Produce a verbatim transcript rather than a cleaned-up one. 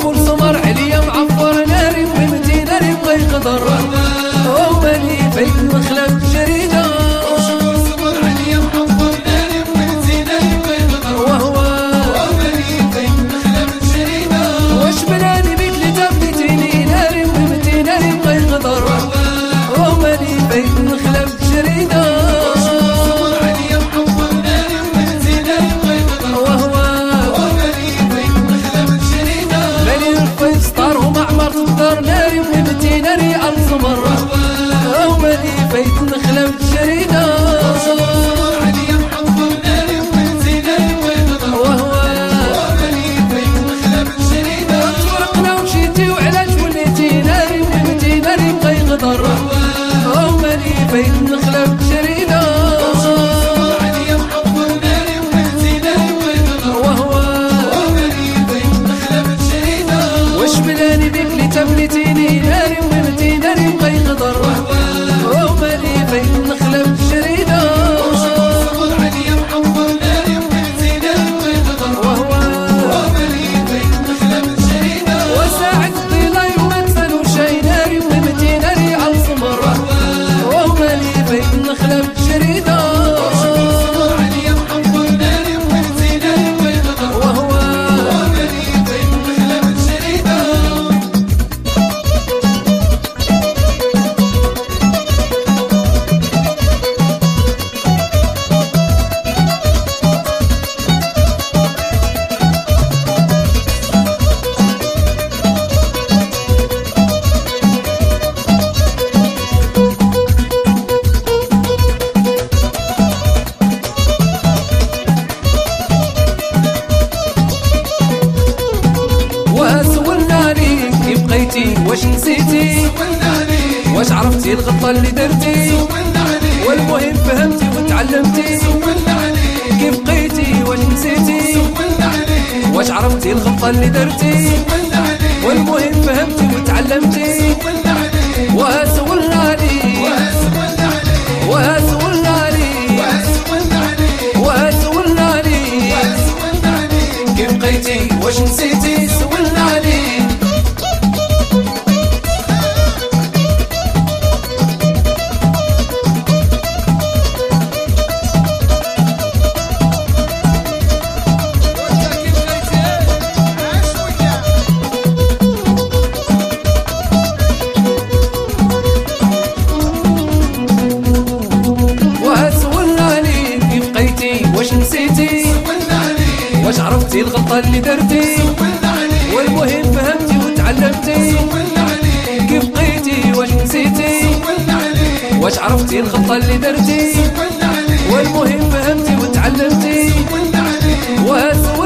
وفول سمر عليا معفر ناري ومتي ناري بغي قدر ومالي بيت مخلف جريدة وفول سمر عليا معفر ناري ومتي ناري بغي قدر وهو ومالي بيت مخلف جريدة واش بلاني بيك اللي تبنيتيني ناري ومتي ناري بغي قدر ومالي بيت مخلف جريدة ناري ومتي ناري الزمر ومالي بيت نخلة جريدة عليا محفر ناري ومتي ناري وهو ومالي بيت نخلة جريدة تفرقنا ومشيتي وعلاش وليتي ناري ومتي ناري بغي غدر ومالي بيت نخلة جريدة عليا محفر ناري ومتي ناري وهو ومالي بيت نخلة جريدة واش بلاني بيك اللي تبنيتيني ناري ومتي ناري بغي غدر ومالي بيت نخلة جريدة عليا محفر ناري ومتي ناري بغي غدر وهو ومالي بيت نخلة جريدة وساعد الضلاي وما تسالو شي ناري ومتي ناري الزمر ومالي بيت نخلة جريدة عليا محفر ناري ومتي ناري بغي غدر وهو ومالي بيت نخلة جريدة وسولنا عليك كيف بقيتي واش نسيتي واش عرفتي الغلطة اللي درتي والمهم فهمتي وتعلمتي كيف بقيتي واش نسيتي واش عرفتي الغلطة اللي درتي والمهم فهمتي وتعلمتي وسولنا عليك وسولنا عليك وسولنا عليك كيف بقيتي واش نسيتي سولنا عليك وسولنا عليك كيف بقيتي واش نسيتي واش عرفتي الغلطة اللي درتي والمهم فهمتي وتعلمتي كيف بقيتي واش نسيتي واش عرفتي الغلطة اللي درتي والمهم فهمتي وتعلمتي وهالسؤال